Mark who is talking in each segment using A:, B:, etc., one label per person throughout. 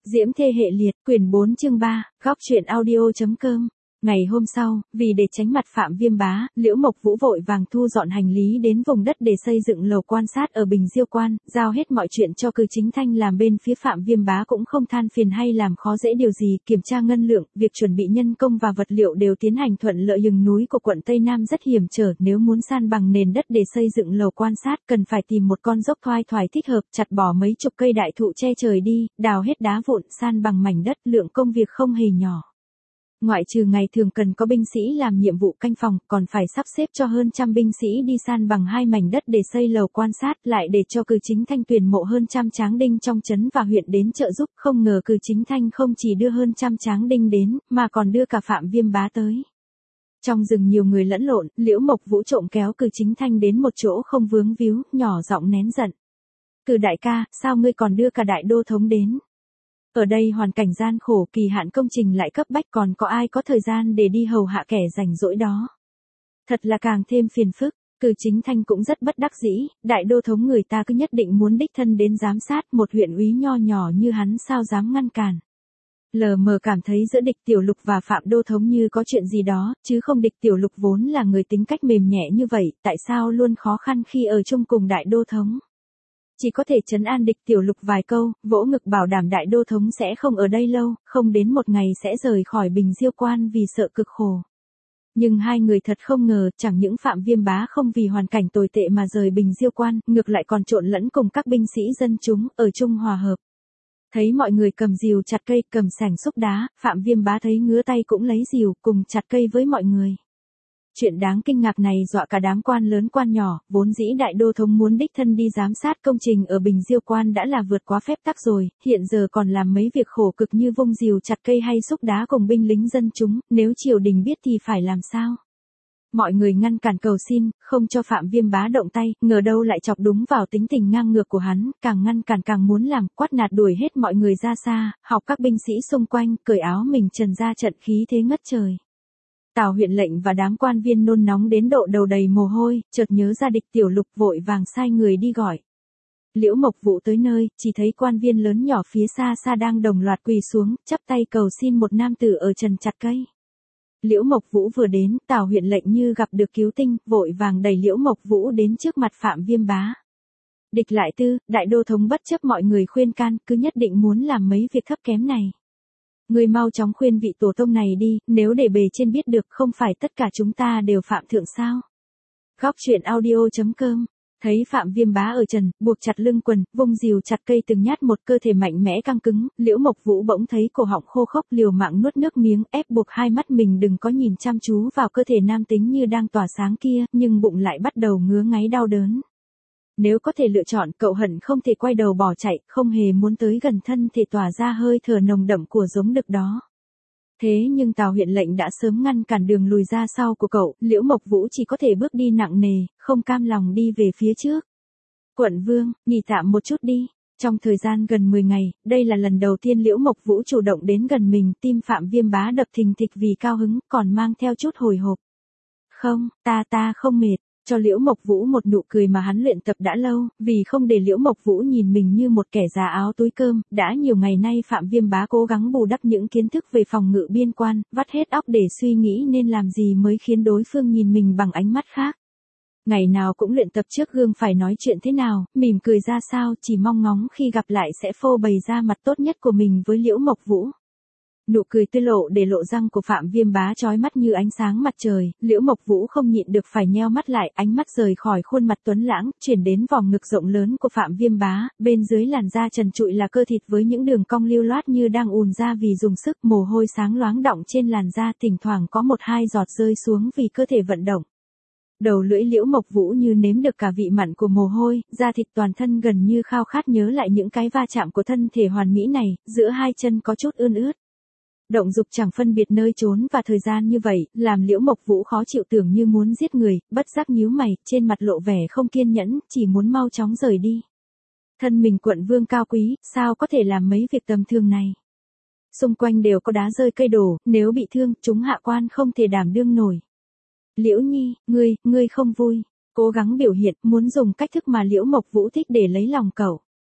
A: Diễm Thê Hệ Liệt, quyển 4 chương 3, góc truyện audio.com. Ngày hôm sau, vì để tránh mặt Phạm Viêm Bá, Liễu Mộc Vũ vội vàng thu dọn hành lý đến vùng đất để xây dựng lầu quan sát ở Bình Diêu Quan, giao hết mọi chuyện cho Cừ Chính Thanh làm. Bên phía Phạm Viêm Bá cũng không than phiền hay làm khó dễ điều gì, kiểm tra ngân lượng, việc chuẩn bị nhân công và vật liệu đều tiến hành thuận lợi. Rừng núi của quận Tây Nam rất hiểm trở, nếu muốn san bằng nền đất để xây dựng lầu quan sát, cần phải tìm một con dốc thoai thoải thích hợp, chặt bỏ mấy chục cây đại thụ che trời đi, đào hết đá vụn, san bằng mảnh đất, lượng công việc không hề nhỏ. Ngoại trừ ngày thường cần có binh sĩ làm nhiệm vụ canh phòng, còn phải sắp xếp cho hơn trăm binh sĩ đi san bằng hai mảnh đất để xây lầu quan sát, lại để cho Cừ Chính Thanh tuyển mộ hơn trăm tráng đinh trong trấn và huyện đến trợ giúp. Không ngờ Cừ Chính Thanh không chỉ đưa hơn trăm tráng đinh đến, mà còn đưa cả Phạm Viêm Bá tới. Trong rừng nhiều người lẫn lộn, Liễu Mộc Vũ trộm kéo Cừ Chính Thanh đến một chỗ không vướng víu, nhỏ giọng nén giận. Cừ đại ca, sao ngươi còn đưa cả đại đô thống đến? Ở đây hoàn cảnh gian khổ, kỳ hạn công trình lại cấp bách, còn có ai có thời gian để đi hầu hạ kẻ rảnh rỗi đó. Thật là càng thêm phiền phức. Cừ Chính Thanh cũng rất bất đắc dĩ, đại đô thống người ta cứ nhất định muốn đích thân đến giám sát, một huyện úy nho nhỏ như hắn sao dám ngăn cản. Lờ mờ cảm thấy giữa Địch Tiểu Lục và Phạm đô thống như có chuyện gì đó, chứ không. Địch Tiểu Lục vốn là người tính cách mềm nhẹ như vậy, tại sao luôn khó khăn khi ở chung cùng đại đô thống. Chỉ có thể trấn an Địch Tiểu Lục vài câu, vỗ ngực bảo đảm đại đô thống sẽ không ở đây lâu, không đến một ngày sẽ rời khỏi Bình Diêu Quan vì sợ cực khổ. Nhưng hai người thật không ngờ, chẳng những Phạm Viêm Bá không vì hoàn cảnh tồi tệ mà rời Bình Diêu Quan, ngược lại còn trộn lẫn cùng các binh sĩ dân chúng, ở chung hòa hợp. Thấy mọi người cầm rìu chặt cây, cầm sẻng xúc đá, Phạm Viêm Bá thấy ngứa tay cũng lấy rìu cùng chặt cây với mọi người. Chuyện đáng kinh ngạc này dọa cả đám quan lớn quan nhỏ, vốn dĩ đại đô thống muốn đích thân đi giám sát công trình ở Bình Diêu Quan đã là vượt quá phép tắc rồi, hiện giờ còn làm mấy việc khổ cực như vung rìu chặt cây hay xúc đá cùng binh lính dân chúng, nếu triều đình biết thì phải làm sao? Mọi người ngăn cản cầu xin, không cho Phạm Viêm Bá động tay, ngờ đâu lại chọc đúng vào tính tình ngang ngược của hắn, càng ngăn cản càng muốn làm, quát nạt đuổi hết mọi người ra xa, học các binh sĩ xung quanh, cởi áo mình trần ra trận khí thế ngất trời. Tào huyện lệnh và đám quan viên nôn nóng đến độ đầu đầy mồ hôi, chợt nhớ ra Địch Tiểu Lục vội vàng sai người đi gọi. Liễu Mộc Vũ tới nơi, chỉ thấy quan viên lớn nhỏ phía xa xa đang đồng loạt quỳ xuống, chắp tay cầu xin một nam tử ở trần chặt cây. Liễu Mộc Vũ vừa đến, Tào huyện lệnh như gặp được cứu tinh, vội vàng đẩy Liễu Mộc Vũ đến trước mặt Phạm Viêm Bá. Địch lại tư, đại đô thống bất chấp mọi người khuyên can, cứ nhất định muốn làm mấy việc thấp kém này. Người mau chóng khuyên vị tổ tông này đi, nếu để bề trên biết được, không phải tất cả chúng ta đều phạm thượng sao. Góc truyện audio.com. Thấy Phạm Viêm Bá ở trần, buộc chặt lưng quần, vung rìu chặt cây từng nhát một, cơ thể mạnh mẽ căng cứng, Liễu Mộc Vũ bỗng thấy cổ họng khô khốc, liều mạng nuốt nước miếng, ép buộc hai mắt mình đừng có nhìn chăm chú vào cơ thể nam tính như đang tỏa sáng kia, nhưng bụng lại bắt đầu ngứa ngáy đau đớn. Nếu có thể lựa chọn, cậu hận không thể quay đầu bỏ chạy, không hề muốn tới gần thân thể tỏa ra hơi thở nồng đậm của giống đực đó. Thế nhưng Tào huyện lệnh đã sớm ngăn cản đường lùi ra sau của cậu, Liễu Mộc Vũ chỉ có thể bước đi nặng nề, không cam lòng đi về phía trước. Quận vương, nghỉ tạm một chút đi. Trong thời gian gần 10 ngày, đây là lần đầu tiên Liễu Mộc Vũ chủ động đến gần mình, tim Phạm Viêm Bá đập thình thịch vì cao hứng, còn mang theo chút hồi hộp. Không, ta không mệt. Cho Liễu Mộc Vũ một nụ cười mà hắn luyện tập đã lâu, vì không để Liễu Mộc Vũ nhìn mình như một kẻ già áo túi cơm, đã nhiều ngày nay Phạm Viêm Bá cố gắng bù đắp những kiến thức về phòng ngự biên quan, vắt hết óc để suy nghĩ nên làm gì mới khiến đối phương nhìn mình bằng ánh mắt khác. Ngày nào cũng luyện tập trước gương phải nói chuyện thế nào, mỉm cười ra sao, chỉ mong ngóng khi gặp lại sẽ phô bày ra mặt tốt nhất của mình với Liễu Mộc Vũ. Nụ cười tươi lộ để lộ răng của Phạm Viêm Bá chói mắt như ánh sáng mặt trời, Liễu Mộc Vũ không nhịn được phải nheo mắt lại, ánh mắt rời khỏi khuôn mặt tuấn lãng, chuyển đến vòng ngực rộng lớn của Phạm Viêm Bá, bên dưới làn da trần trụi là cơ thịt với những đường cong lưu loát như đang ùn ra vì dùng sức, mồ hôi sáng loáng đọng trên làn da, thỉnh thoảng có một hai giọt rơi xuống vì cơ thể vận động. Đầu lưỡi Liễu Mộc Vũ như nếm được cả vị mặn của mồ hôi, da thịt toàn thân gần như khao khát nhớ lại những cái va chạm của thân thể hoàn mỹ này, giữa hai chân có chút ươn ướt. Động dục chẳng phân biệt nơi trốn và thời gian như vậy, làm Liễu Mộc Vũ khó chịu, tưởng như muốn giết người, bất giác nhíu mày, trên mặt lộ vẻ không kiên nhẫn, chỉ muốn mau chóng rời đi. Thân mình quận vương cao quý, sao có thể làm mấy việc tầm thường này. Xung quanh đều có đá rơi cây đổ, nếu bị thương, chúng hạ quan không thể đảm đương nổi. Liễu Nhi, ngươi không vui, cố gắng biểu hiện, muốn dùng cách thức mà Liễu Mộc Vũ thích để lấy lòng cậu.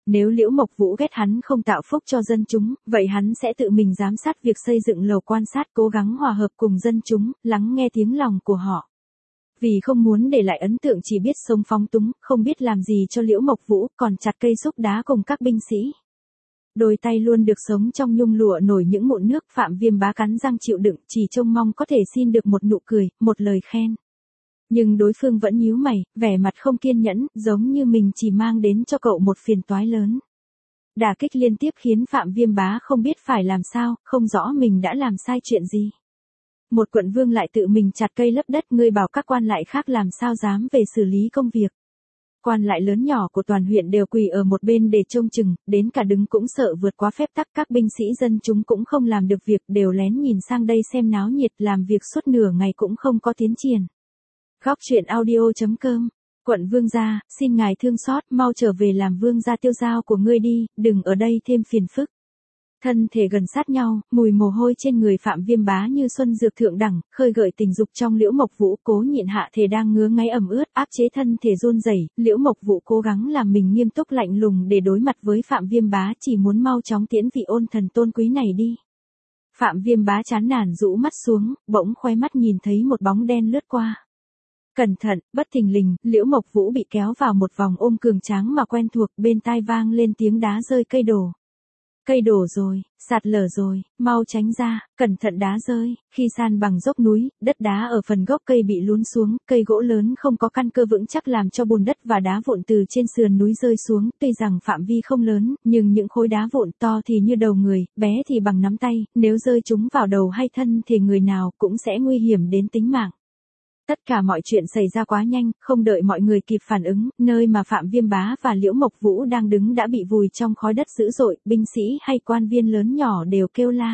A: Nếu Liễu Mộc Vũ ghét hắn không tạo phúc cho dân chúng, vậy hắn sẽ tự mình giám sát việc xây dựng lầu quan sát, cố gắng hòa hợp cùng dân chúng, lắng nghe tiếng lòng của họ. Vì không muốn để lại ấn tượng chỉ biết sống phóng túng, không biết làm gì cho Liễu Mộc Vũ, còn chặt cây xúc đá cùng các binh sĩ. Đôi tay luôn được sống trong nhung lụa nổi những mụn nước, Phạm Viêm Bá cắn răng chịu đựng, chỉ trông mong có thể xin được một nụ cười, một lời khen. Nhưng đối phương vẫn nhíu mày, vẻ mặt không kiên nhẫn, giống như mình chỉ mang đến cho cậu một phiền toái lớn. Đả kích liên tiếp khiến Phạm Viêm Bá không biết phải làm sao, không rõ mình đã làm sai chuyện gì. Một quận vương lại tự mình chặt cây lấp đất, ngươi bảo các quan lại khác làm sao dám về xử lý công việc. Quan lại lớn nhỏ của toàn huyện đều quỳ ở một bên để trông chừng, đến cả đứng cũng sợ vượt quá phép tắc, các binh sĩ dân chúng cũng không làm được việc, đều lén nhìn sang đây xem náo nhiệt, làm việc suốt nửa ngày cũng không có tiến triển. Góc truyện audio.com. Quận vương gia, xin ngài thương xót, mau trở về làm vương gia tiêu dao của ngươi đi, đừng ở đây thêm phiền phức. Thân thể gần sát nhau, mùi mồ hôi trên người Phạm Viêm Bá như xuân dược thượng đẳng, khơi gợi tình dục trong Liễu Mộc Vũ, cố nhịn hạ thể đang ngứa ngáy ẩm ướt, áp chế thân thể run rẩy. Liễu Mộc Vũ cố gắng làm mình nghiêm túc lạnh lùng để đối mặt với Phạm Viêm Bá, chỉ muốn mau chóng tiễn vị ôn thần tôn quý này đi. Phạm Viêm Bá chán nản rũ mắt xuống, bỗng khóe mắt nhìn thấy một bóng đen lướt qua. Cẩn thận, bất thình lình, Liễu Mộc Vũ bị kéo vào một vòng ôm cường tráng mà quen thuộc, bên tai vang lên tiếng đá rơi cây đổ. Cây đổ rồi, sạt lở rồi, mau tránh ra, cẩn thận đá rơi. Khi san bằng dốc núi, đất đá ở phần gốc cây bị lún xuống, cây gỗ lớn không có căn cơ vững chắc làm cho bùn đất và đá vụn từ trên sườn núi rơi xuống. Tuy rằng phạm vi không lớn, nhưng những khối đá vụn to thì như đầu người, bé thì bằng nắm tay, nếu rơi chúng vào đầu hay thân thì người nào cũng sẽ nguy hiểm đến tính mạng. Tất cả mọi chuyện xảy ra quá nhanh, không đợi mọi người kịp phản ứng, nơi mà Phạm Viêm Bá và Liễu Mộc Vũ đang đứng đã bị vùi trong khói đất dữ dội, binh sĩ hay quan viên lớn nhỏ đều kêu la.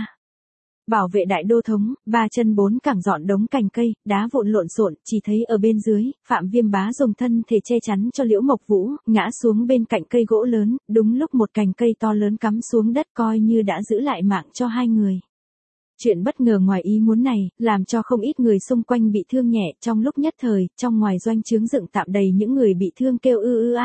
A: Bảo vệ đại đô thống, ba chân bốn cẳng dọn đống cành cây, đá vụn lộn xộn, chỉ thấy ở bên dưới, Phạm Viêm Bá dùng thân thể che chắn cho Liễu Mộc Vũ, ngã xuống bên cạnh cây gỗ lớn, đúng lúc một cành cây to lớn cắm xuống đất coi như đã giữ lại mạng cho hai người. Chuyện bất ngờ ngoài ý muốn này, làm cho không ít người xung quanh bị thương nhẹ, trong lúc nhất thời, trong ngoài doanh trướng dựng tạm đầy những người bị thương kêu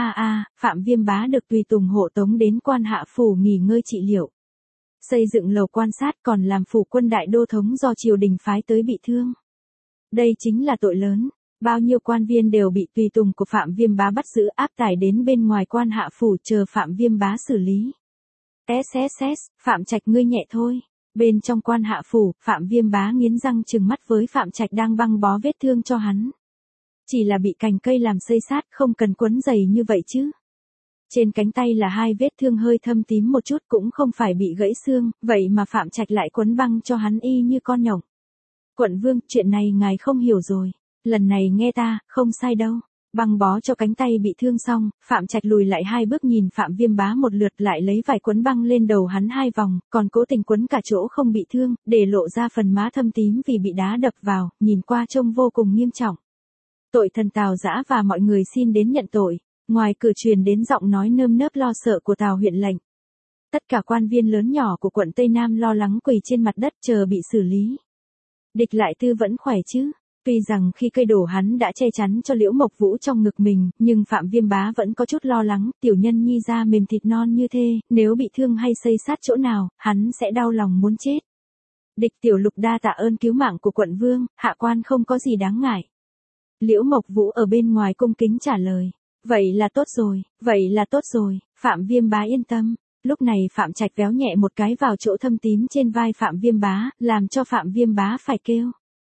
A: Phạm Viêm Bá được tùy tùng hộ tống đến Quan Hạ Phủ nghỉ ngơi trị liệu. Xây dựng lầu quan sát còn làm phủ quân đại đô thống do triều đình phái tới bị thương. Đây chính là tội lớn, bao nhiêu quan viên đều bị tùy tùng của Phạm Viêm Bá bắt giữ áp tải đến bên ngoài Quan Hạ Phủ chờ Phạm Viêm Bá xử lý. SSS, Phạm Trạch ngươi nhẹ thôi. Bên trong Quan Hạ Phủ, Phạm Viêm Bá nghiến răng trừng mắt với Phạm Trạch đang băng bó vết thương cho hắn. Chỉ là bị cành cây làm xây sát, không cần quấn giày như vậy chứ. Trên cánh tay là hai vết thương hơi thâm tím một chút, cũng không phải bị gãy xương, vậy mà Phạm Trạch lại quấn băng cho hắn y như con nhộng. Quận vương, chuyện này ngài không hiểu rồi. Lần này nghe ta, không sai đâu. Băng bó cho cánh tay bị thương xong, Phạm Trạch lùi lại hai bước nhìn Phạm Viêm Bá một lượt, lại lấy vải quấn băng lên đầu hắn hai vòng, còn cố tình quấn cả chỗ không bị thương, để lộ ra phần má thâm tím vì bị đá đập vào, nhìn qua trông vô cùng nghiêm trọng. Tội thần Tào Dã và mọi người xin đến nhận tội. Ngoài cửa truyền đến giọng nói nơm nớp lo sợ của Tào huyện lệnh. Tất cả quan viên lớn nhỏ của quận Tây Nam lo lắng quỳ trên mặt đất chờ bị xử lý. Địch Lại Tư vẫn khỏe chứ? Tuy rằng khi cây đổ hắn đã che chắn cho Liễu Mộc Vũ trong ngực mình, nhưng Phạm Viêm Bá vẫn có chút lo lắng, tiểu nhân nhi da mềm thịt non như thế, nếu bị thương hay xây sát chỗ nào, hắn sẽ đau lòng muốn chết. Địch Tiểu Lục đa tạ ơn cứu mạng của quận vương, hạ quan không có gì đáng ngại. Liễu Mộc Vũ ở bên ngoài cung kính trả lời. Vậy là tốt rồi, vậy là tốt rồi, Phạm Viêm Bá yên tâm. Lúc này Phạm Trạch véo nhẹ một cái vào chỗ thâm tím trên vai Phạm Viêm Bá, làm cho Phạm Viêm Bá phải kêu.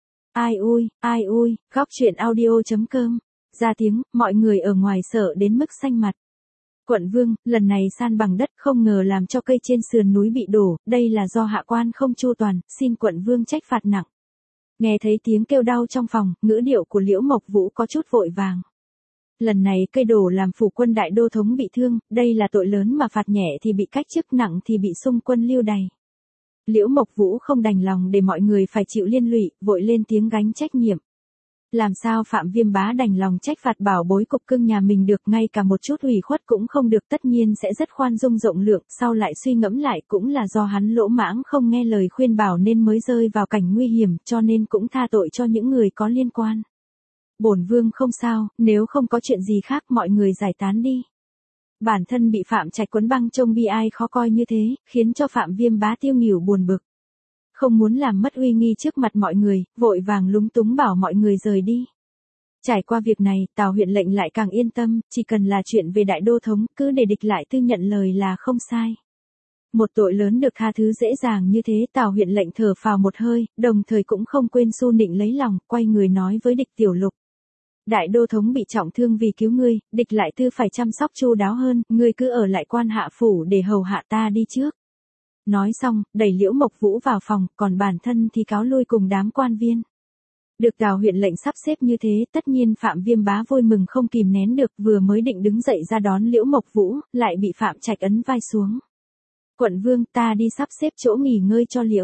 A: Ai ui, góc truyện audio.com. Ra tiếng, mọi người ở ngoài sợ đến mức xanh mặt. Quận vương, lần này san bằng đất không ngờ làm cho cây trên sườn núi bị đổ, đây là do hạ quan không chu toàn, xin quận vương trách phạt nặng. Nghe thấy tiếng kêu đau trong phòng, ngữ điệu của Liễu Mộc Vũ có chút vội vàng. Lần này cây đổ làm phủ quân đại đô thống bị thương, đây là tội lớn mà phạt nhẹ thì bị cách chức, nặng thì bị xung quân lưu đày. Liễu Mộc Vũ không đành lòng để mọi người phải chịu liên lụy, vội lên tiếng gánh trách nhiệm. Làm sao Phạm Viêm Bá đành lòng trách phạt bảo bối cục cưng nhà mình được, ngay cả một chút ủy khuất cũng không được, tất nhiên sẽ rất khoan dung rộng lượng, sau lại suy ngẫm lại cũng là do hắn lỗ mãng không nghe lời khuyên bảo nên mới rơi vào cảnh nguy hiểm, cho nên cũng tha tội cho những người có liên quan. Bổn vương không sao, nếu không có chuyện gì khác mọi người giải tán đi. Bản thân bị Phạm Trạch quấn băng trông bi ai khó coi như thế, khiến cho Phạm Viêm Bá tiêu nghỉu buồn bực. Không muốn làm mất uy nghi trước mặt mọi người, vội vàng lúng túng bảo mọi người rời đi. Trải qua việc này, Tào huyện lệnh lại càng yên tâm, chỉ cần là chuyện về đại đô thống, cứ để địch lại tư nhận lời là không sai. Một tội lớn được tha thứ dễ dàng như thế, Tào huyện lệnh thở phào một hơi, đồng thời cũng không quên Xu Nịnh lấy lòng, quay người nói với địch Tiểu Lục. Đại đô thống bị trọng thương vì cứu ngươi, địch lại tư phải chăm sóc chu đáo hơn, ngươi cứ ở lại quan hạ phủ để hầu hạ ta đi trước. Nói xong, đẩy Liễu Mộc Vũ vào phòng, còn bản thân thì cáo lui cùng đám quan viên. Được Tào huyện lệnh sắp xếp như thế, tất nhiên Phạm Viêm Bá vui mừng không kìm nén được, vừa mới định đứng dậy ra đón Liễu Mộc Vũ, lại bị Phạm Trạch ấn vai xuống. Quận vương, ta đi sắp xếp chỗ nghỉ ngơi cho Liễu.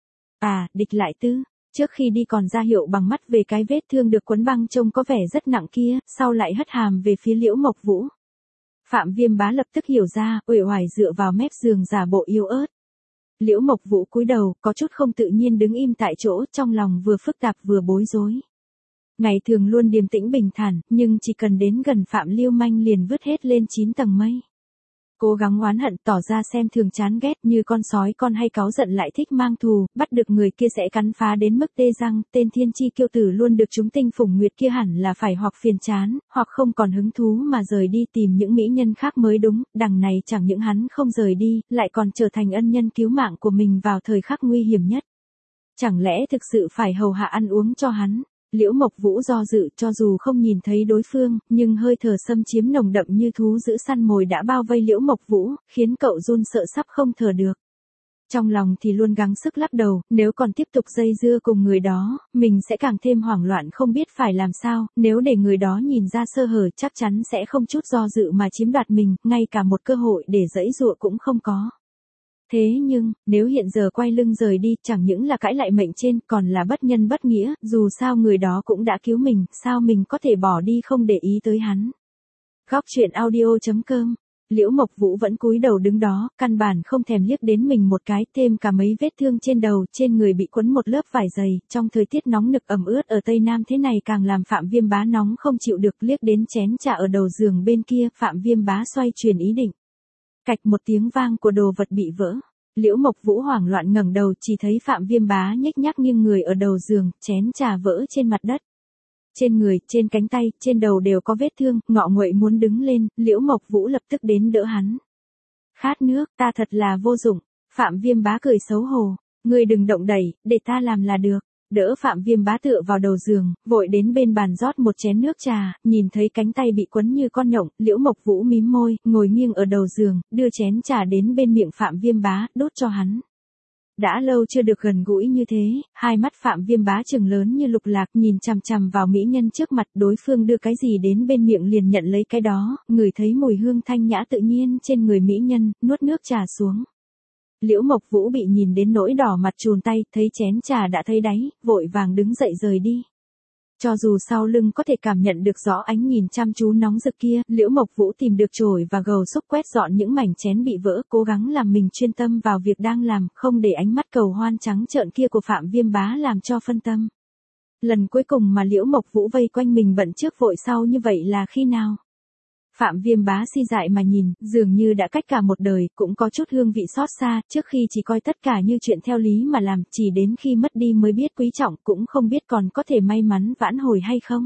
A: À, địch lại tư, trước khi đi còn ra hiệu bằng mắt về cái vết thương được quấn băng trông có vẻ rất nặng kia, sau lại hất hàm về phía Liễu Mộc Vũ. Phạm Viêm Bá lập tức hiểu ra, uể oải dựa vào mép giường giả bộ yếu ớt. Liễu Mộc Vũ cúi đầu, có chút không tự nhiên đứng im tại chỗ, trong lòng vừa phức tạp vừa bối rối. Ngày thường luôn điềm tĩnh bình thản, nhưng chỉ cần đến gần Phạm Liêu Manh liền vứt hết lên 9 tầng mây. Cố gắng oán hận tỏ ra xem thường chán ghét như con sói con hay cáu giận lại thích mang thù, bắt được người kia sẽ cắn phá đến mức tê răng, tên thiên chi kiêu tử luôn được chúng tinh phủng nguyệt kia hẳn là phải hoặc phiền chán, hoặc không còn hứng thú mà rời đi tìm những mỹ nhân khác mới đúng, đằng này chẳng những hắn không rời đi, lại còn trở thành ân nhân cứu mạng của mình vào thời khắc nguy hiểm nhất. Chẳng lẽ thực sự phải hầu hạ ăn uống cho hắn? Liễu Mộc Vũ do dự, cho dù không nhìn thấy đối phương, nhưng hơi thở xâm chiếm nồng đậm như thú dữ săn mồi đã bao vây Liễu Mộc Vũ, khiến cậu run sợ sắp không thở được. Trong lòng thì luôn gắng sức lắc đầu, nếu còn tiếp tục dây dưa cùng người đó, mình sẽ càng thêm hoảng loạn không biết phải làm sao, nếu để người đó nhìn ra sơ hở chắc chắn sẽ không chút do dự mà chiếm đoạt mình, ngay cả một cơ hội để giãy giụa cũng không có. Thế nhưng, nếu hiện giờ quay lưng rời đi, chẳng những là cãi lại mệnh trên, còn là bất nhân bất nghĩa, dù sao người đó cũng đã cứu mình, sao mình có thể bỏ đi không để ý tới hắn. Góc truyện audio.com. Liễu Mộc Vũ vẫn cúi đầu đứng đó, căn bản không thèm liếc đến mình một cái, thêm cả mấy vết thương trên đầu, trên người bị quấn một lớp vải dày, trong thời tiết nóng nực ẩm ướt ở Tây Nam thế này càng làm Phạm Viêm Bá nóng không chịu được, liếc đến chén trà ở đầu giường bên kia, Phạm Viêm Bá xoay chuyển ý định. Cạch một tiếng vang của đồ vật bị vỡ. Liễu Mộc Vũ hoảng loạn ngẩng đầu, chỉ thấy Phạm Viêm Bá nhếch nhác nghiêng người ở đầu giường, chén trà vỡ trên mặt đất. Trên người, trên cánh tay, trên đầu đều có vết thương, ngọ nguậy muốn đứng lên, Liễu Mộc Vũ lập tức đến đỡ hắn. Khát nước, ta thật là vô dụng. Phạm Viêm Bá cười xấu hổ, ngươi đừng động đẩy, để ta làm là được. Đỡ Phạm Viêm Bá tựa vào đầu giường, vội đến bên bàn rót một chén nước trà, nhìn thấy cánh tay bị quấn như con nhộng, Liễu Mộc Vũ mím môi, ngồi nghiêng ở đầu giường, đưa chén trà đến bên miệng Phạm Viêm Bá, đốt cho hắn. Đã lâu chưa được gần gũi như thế, hai mắt Phạm Viêm Bá trừng lớn như lục lạc, nhìn chằm chằm vào mỹ nhân trước mặt, đối phương đưa cái gì đến bên miệng liền nhận lấy cái đó, ngửi thấy mùi hương thanh nhã tự nhiên trên người mỹ nhân, nuốt nước trà xuống. Liễu Mộc Vũ bị nhìn đến nỗi đỏ mặt chùn tay, thấy chén trà đã thấy đáy, vội vàng đứng dậy rời đi. Cho dù sau lưng có thể cảm nhận được rõ ánh nhìn chăm chú nóng rực kia, Liễu Mộc Vũ tìm được chổi và gầu xúc quét dọn những mảnh chén bị vỡ, cố gắng làm mình chuyên tâm vào việc đang làm, không để ánh mắt cầu hoan trắng trợn kia của Phạm Viêm Bá làm cho phân tâm. Lần cuối cùng mà Liễu Mộc Vũ vây quanh mình bận trước vội sau như vậy là khi nào? Phạm Viêm Bá si dại mà nhìn, dường như đã cách cả một đời, cũng có chút hương vị xót xa, trước khi chỉ coi tất cả như chuyện theo lý mà làm, chỉ đến khi mất đi mới biết quý trọng, cũng không biết còn có thể may mắn vãn hồi hay không.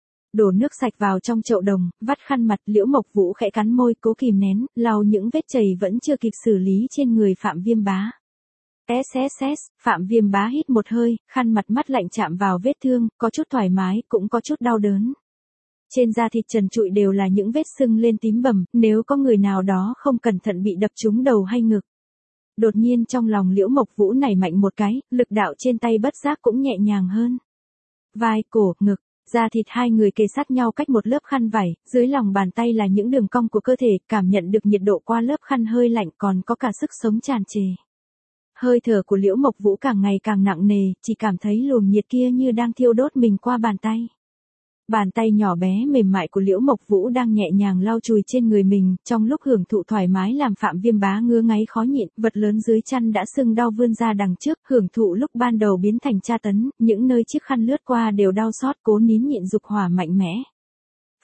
A: Đổ nước sạch vào trong chậu đồng, vắt khăn mặt, Liễu Mộc Vũ khẽ cắn môi, cố kìm nén, lau những vết chảy vẫn chưa kịp xử lý trên người Phạm Viêm Bá. SSS, Phạm Viêm Bá hít một hơi, khăn mặt mắt lạnh chạm vào vết thương, có chút thoải mái, cũng có chút đau đớn. Trên da thịt trần trụi đều là những vết sưng lên tím bầm, nếu có người nào đó không cẩn thận bị đập trúng đầu hay ngực. Đột nhiên trong lòng Liễu Mộc Vũ nảy mạnh một cái, lực đạo trên tay bất giác cũng nhẹ nhàng hơn. Vai, cổ, ngực, da thịt hai người kề sát nhau cách một lớp khăn vải, dưới lòng bàn tay là những đường cong của cơ thể, cảm nhận được nhiệt độ qua lớp khăn hơi lạnh, còn có cả sức sống tràn trề. Hơi thở của Liễu Mộc Vũ càng ngày càng nặng nề, chỉ cảm thấy luồng nhiệt kia như đang thiêu đốt mình qua bàn tay. Bàn tay nhỏ bé mềm mại của Liễu Mộc Vũ đang nhẹ nhàng lau chùi trên người mình, trong lúc hưởng thụ thoải mái làm Phạm Viêm Bá ngứa ngáy khó nhịn, vật lớn dưới chăn đã sưng đau vươn ra đằng trước, hưởng thụ lúc ban đầu biến thành tra tấn, những nơi chiếc khăn lướt qua đều đau xót, cố nín nhịn dục hỏa mạnh mẽ.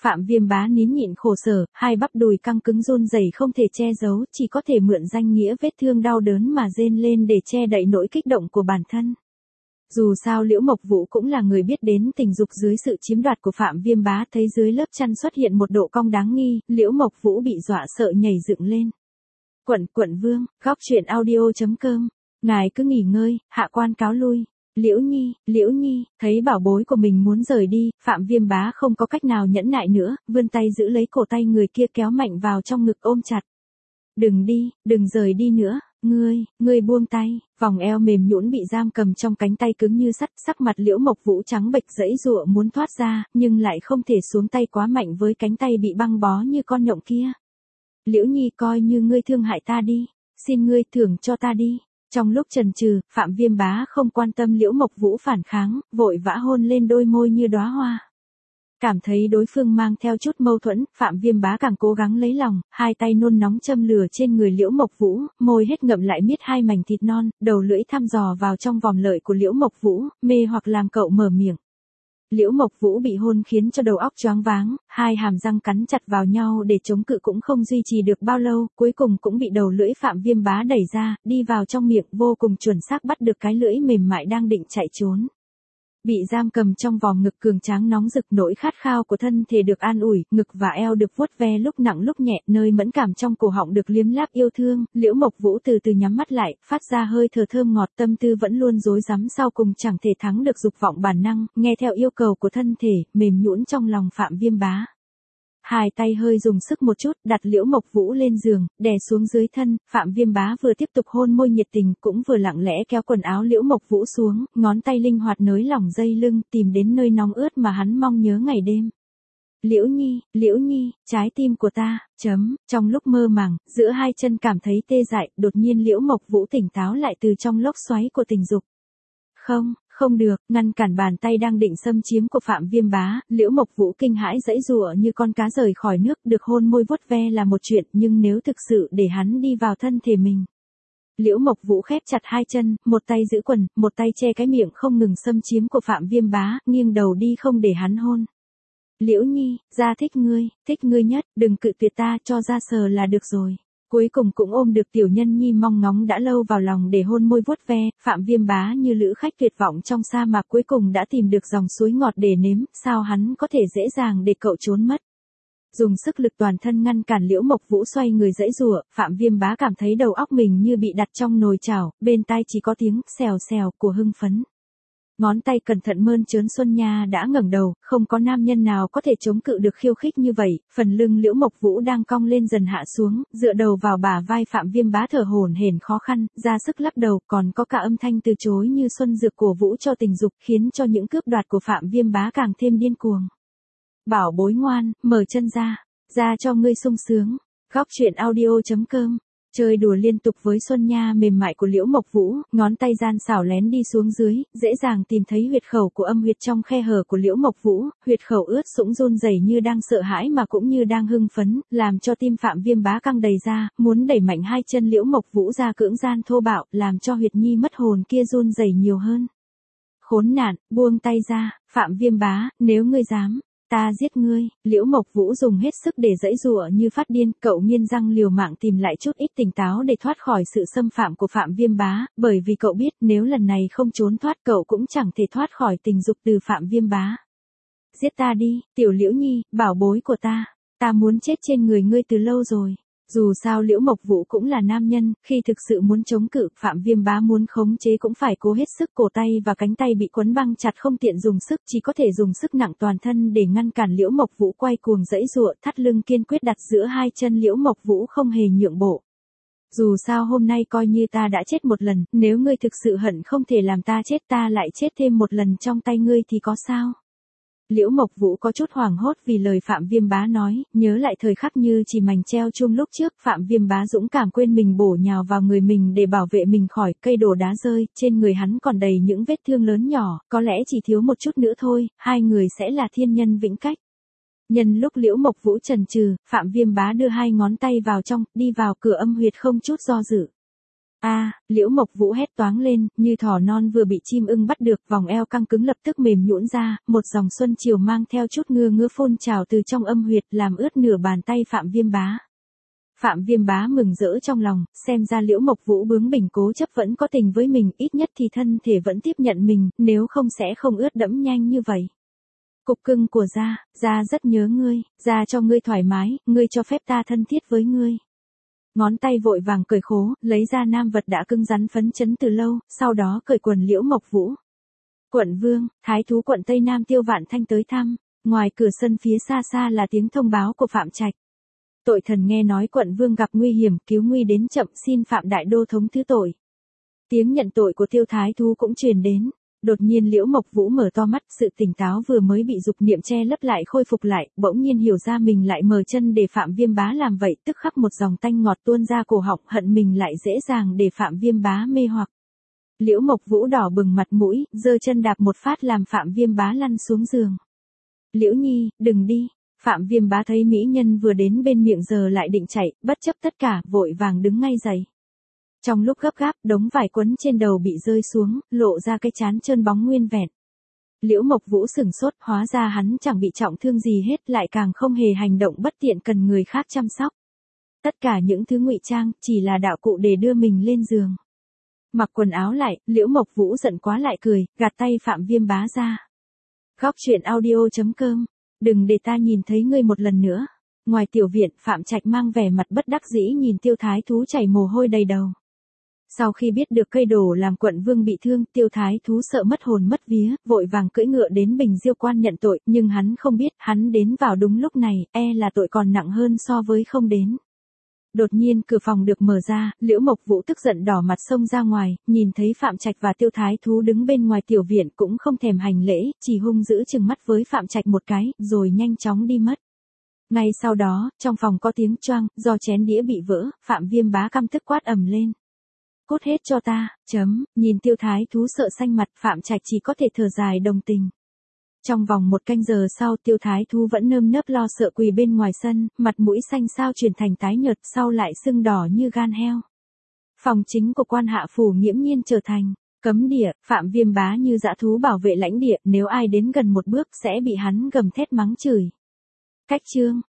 A: Phạm Viêm Bá nín nhịn khổ sở, hai bắp đùi căng cứng run rẩy không thể che giấu, chỉ có thể mượn danh nghĩa vết thương đau đớn mà rên lên để che đậy nỗi kích động của bản thân. Dù sao Liễu Mộc Vũ cũng là người biết đến tình dục dưới sự chiếm đoạt của Phạm Viêm Bá, thấy dưới lớp chăn xuất hiện một độ cong đáng nghi, Liễu Mộc Vũ bị dọa sợ nhảy dựng lên. Quận Vương, góc truyện audio.com. Ngài cứ nghỉ ngơi, hạ quan cáo lui. Liễu Nhi, thấy bảo bối của mình muốn rời đi, Phạm Viêm Bá không có cách nào nhẫn nại nữa, vươn tay giữ lấy cổ tay người kia kéo mạnh vào trong ngực ôm chặt. Đừng đi, đừng rời đi nữa, ngươi buông tay, vòng eo mềm nhũn bị giam cầm trong cánh tay cứng như sắt, sắc mặt Liễu Mộc Vũ trắng bệch giãy giụa muốn thoát ra, nhưng lại không thể xuống tay quá mạnh với cánh tay bị băng bó như con nhộng kia. Liễu Nhi, coi như ngươi thương hại ta đi, xin ngươi thưởng cho ta đi. Trong lúc chần chừ, Phạm Viêm Bá không quan tâm Liễu Mộc Vũ phản kháng, vội vã hôn lên đôi môi như đóa hoa. Cảm thấy đối phương mang theo chút mâu thuẫn, Phạm Viêm Bá càng cố gắng lấy lòng, hai tay nôn nóng châm lửa trên người Liễu Mộc Vũ, môi hết ngậm lại miết hai mảnh thịt non, đầu lưỡi thăm dò vào trong vòm lợi của Liễu Mộc Vũ, mê hoặc làm cậu mở miệng. Liễu Mộc Vũ bị hôn khiến cho đầu óc choáng váng, hai hàm răng cắn chặt vào nhau để chống cự cũng không duy trì được bao lâu, cuối cùng cũng bị đầu lưỡi Phạm Viêm Bá đẩy ra, đi vào trong miệng, vô cùng chuẩn xác bắt được cái lưỡi mềm mại đang định chạy trốn. Bị giam cầm trong vòng ngực cường tráng nóng rực, nỗi khát khao của thân thể được an ủi, ngực và eo được vuốt ve lúc nặng lúc nhẹ, nơi mẫn cảm trong cổ họng được liếm láp yêu thương, Liễu Mộc Vũ từ từ nhắm mắt lại, phát ra hơi thở thơm ngọt, tâm tư vẫn luôn rối rắm sau cùng chẳng thể thắng được dục vọng bản năng, nghe theo yêu cầu của thân thể, mềm nhũn trong lòng Phạm Viêm Bá. Hai tay hơi dùng sức một chút, đặt Liễu Mộc Vũ lên giường, đè xuống dưới thân, Phạm Viêm Bá vừa tiếp tục hôn môi nhiệt tình, cũng vừa lặng lẽ kéo quần áo Liễu Mộc Vũ xuống, ngón tay linh hoạt nới lỏng dây lưng, tìm đến nơi nóng ướt mà hắn mong nhớ ngày đêm. Liễu Nhi, trái tim của ta, trong lúc mơ màng, giữa hai chân cảm thấy tê dại, đột nhiên Liễu Mộc Vũ tỉnh táo lại từ trong lốc xoáy của tình dục. Không được, ngăn cản bàn tay đang định xâm chiếm của Phạm Viêm Bá, Liễu Mộc Vũ kinh hãi giãy giụa như con cá rời khỏi nước, được hôn môi vuốt ve là một chuyện, nhưng nếu thực sự để hắn đi vào thân thể mình. Liễu Mộc Vũ khép chặt hai chân, một tay giữ quần, một tay che cái miệng không ngừng xâm chiếm của Phạm Viêm Bá, nghiêng đầu đi không để hắn hôn. Liễu Nhi, ra thích ngươi nhất, đừng cự tuyệt ta, cho ra sờ là được rồi. Cuối cùng cũng ôm được tiểu nhân nhi mong ngóng đã lâu vào lòng để hôn môi vuốt ve, Phạm Viêm Bá như lữ khách tuyệt vọng trong sa mạc cuối cùng đã tìm được dòng suối ngọt để nếm, sao hắn có thể dễ dàng để cậu trốn mất. Dùng sức lực toàn thân ngăn cản Liễu Mộc Vũ xoay người giãy giụa, Phạm Viêm Bá cảm thấy đầu óc mình như bị đặt trong nồi chảo, bên tai chỉ có tiếng xèo xèo của hưng phấn. Ngón tay cẩn thận mơn trớn Xuân Nha đã ngẩng đầu, không có nam nhân nào có thể chống cự được khiêu khích như vậy, phần lưng Liễu Mộc Vũ đang cong lên dần hạ xuống, dựa đầu vào bả vai Phạm Viêm Bá thở hổn hển khó khăn, ra sức lắc đầu, còn có cả âm thanh từ chối như xuân dược cổ vũ cho tình dục, khiến cho những cướp đoạt của Phạm Viêm Bá càng thêm điên cuồng. Bảo bối ngoan, mở chân ra cho ngươi sung sướng. Góc truyện audio.com. Chơi đùa liên tục với Xuân Nha mềm mại của Liễu Mộc Vũ, ngón tay gian xảo lén đi xuống dưới, dễ dàng tìm thấy huyệt khẩu của âm huyệt trong khe hở của Liễu Mộc Vũ, huyệt khẩu ướt sũng run rẩy như đang sợ hãi mà cũng như đang hưng phấn, làm cho tim Phạm Viêm Bá căng đầy ra, muốn đẩy mạnh hai chân Liễu Mộc Vũ ra cưỡng gian thô bạo, làm cho huyệt nhi mất hồn kia run rẩy nhiều hơn. Khốn nạn, buông tay ra, Phạm Viêm Bá, nếu ngươi dám, ta giết ngươi. Liễu Mộc Vũ dùng hết sức để giãy giụa như phát điên, cậu nghiến răng liều mạng tìm lại chút ít tỉnh táo để thoát khỏi sự xâm phạm của Phạm Viêm Bá, bởi vì cậu biết nếu lần này không trốn thoát cậu cũng chẳng thể thoát khỏi tình dục từ Phạm Viêm Bá. Giết ta đi, tiểu Liễu Nhi, bảo bối của ta muốn chết trên người ngươi từ lâu rồi. Dù sao Liễu Mộc Vũ cũng là nam nhân, khi thực sự muốn chống cự, Phạm Viêm Bá muốn khống chế cũng phải cố hết sức, cổ tay và cánh tay bị quấn băng chặt không tiện dùng sức, chỉ có thể dùng sức nặng toàn thân để ngăn cản Liễu Mộc Vũ quay cuồng giãy giụa, thắt lưng kiên quyết đặt giữa hai chân Liễu Mộc Vũ không hề nhượng bộ. Dù sao hôm nay coi như ta đã chết một lần, nếu ngươi thực sự hận không thể làm ta chết, ta lại chết thêm một lần trong tay ngươi thì có sao? Liễu Mộc Vũ có chút hoảng hốt vì lời Phạm Viêm Bá nói, nhớ lại thời khắc như chỉ mảnh treo chuông lúc trước, Phạm Viêm Bá dũng cảm quên mình bổ nhào vào người mình để bảo vệ mình khỏi cây đổ đá rơi, trên người hắn còn đầy những vết thương lớn nhỏ, có lẽ chỉ thiếu một chút nữa thôi, hai người sẽ là thiên nhân vĩnh cách. Nhân lúc Liễu Mộc Vũ chần chừ, Phạm Viêm Bá đưa hai ngón tay vào trong, đi vào cửa âm huyệt không chút do dự. Liễu Mộc Vũ hét toáng lên, như thỏ non vừa bị chim ưng bắt được, vòng eo căng cứng lập tức mềm nhũn ra, một dòng xuân chiều mang theo chút ngưa ngứa phun trào từ trong âm huyệt làm ướt nửa bàn tay Phạm Viêm Bá. Phạm Viêm Bá mừng rỡ trong lòng, xem ra Liễu Mộc Vũ bướng bỉnh cố chấp vẫn có tình với mình, ít nhất thì thân thể vẫn tiếp nhận mình, nếu không sẽ không ướt đẫm nhanh như vậy. Cục cưng của gia rất nhớ ngươi, gia cho ngươi thoải mái, ngươi cho phép ta thân thiết với ngươi. Ngón tay vội vàng cởi khố, lấy ra nam vật đã cứng rắn phấn chấn từ lâu, sau đó cởi quần Liễu Mộc Vũ. Quận vương, thái thú quận Tây Nam Tiêu Vạn Thanh tới thăm, ngoài cửa sân phía xa xa là tiếng thông báo của Phạm Trạch. Tội thần nghe nói quận vương gặp nguy hiểm, cứu nguy đến chậm, xin Phạm đại đô thống thứ tội. Tiếng nhận tội của Tiêu thái thú cũng truyền đến. Đột nhiên Liễu Mộc Vũ mở to mắt, sự tỉnh táo vừa mới bị dục niệm che lấp lại khôi phục lại, bỗng nhiên hiểu ra mình lại mờ chân để Phạm Viêm Bá làm vậy, tức khắc một dòng tanh ngọt tuôn ra cổ họng, hận mình lại dễ dàng để Phạm Viêm Bá mê hoặc. Liễu Mộc Vũ đỏ bừng mặt mũi, giơ chân đạp một phát làm Phạm Viêm Bá lăn xuống giường. Liễu Nhi, đừng đi. Phạm Viêm Bá thấy mỹ nhân vừa đến bên miệng giờ lại định chạy, bất chấp tất cả, vội vàng đứng ngay dậy. Trong lúc gấp gáp, đống vải quấn trên đầu bị rơi xuống, lộ ra cái trán trơn bóng nguyên vẹn. Liễu Mộc Vũ sửng sốt, hóa ra hắn chẳng bị trọng thương gì hết, lại càng không hề hành động bất tiện cần người khác chăm sóc. Tất cả những thứ ngụy trang, chỉ là đạo cụ để đưa mình lên giường. Mặc quần áo lại, Liễu Mộc Vũ giận quá lại cười, gạt tay Phạm Viêm Bá ra. Góc truyện audio.com. Đừng để ta nhìn thấy ngươi một lần nữa. Ngoài tiểu viện, Phạm Trạch mang vẻ mặt bất đắc dĩ nhìn Tiêu thái thú chảy mồ hôi đầy đầu. Sau khi biết được cây đổ làm quận vương bị thương, Tiêu thái thú sợ mất hồn mất vía, vội vàng cưỡi ngựa đến Bình Diêu Quan nhận tội, nhưng hắn không biết, hắn đến vào đúng lúc này, là tội còn nặng hơn so với không đến. Đột nhiên cửa phòng được mở ra, Liễu Mộc Vũ tức giận đỏ mặt xông ra ngoài, nhìn thấy Phạm Trạch và Tiêu thái thú đứng bên ngoài tiểu viện cũng không thèm hành lễ, chỉ hung dữ trừng mắt với Phạm Trạch một cái, rồi nhanh chóng đi mất. Ngay sau đó, trong phòng có tiếng choang, do chén đĩa bị vỡ, Phạm Viêm Bá căm tức quát ầm lên. Cút hết cho ta, nhìn Tiêu thái thú sợ xanh mặt, Phạm Trạch chỉ có thể thở dài đồng tình. Trong vòng 1 canh giờ sau, Tiêu thái thú vẫn nơm nớp lo sợ quỳ bên ngoài sân, mặt mũi xanh xao chuyển thành tái nhợt, sau lại sưng đỏ như gan heo. Phòng chính của Quan Hạ phủ nghiễm nhiên trở thành cấm địa, Phạm Viêm Bá như dã thú bảo vệ lãnh địa, nếu ai đến gần một bước sẽ bị hắn gầm thét mắng chửi. Cách chương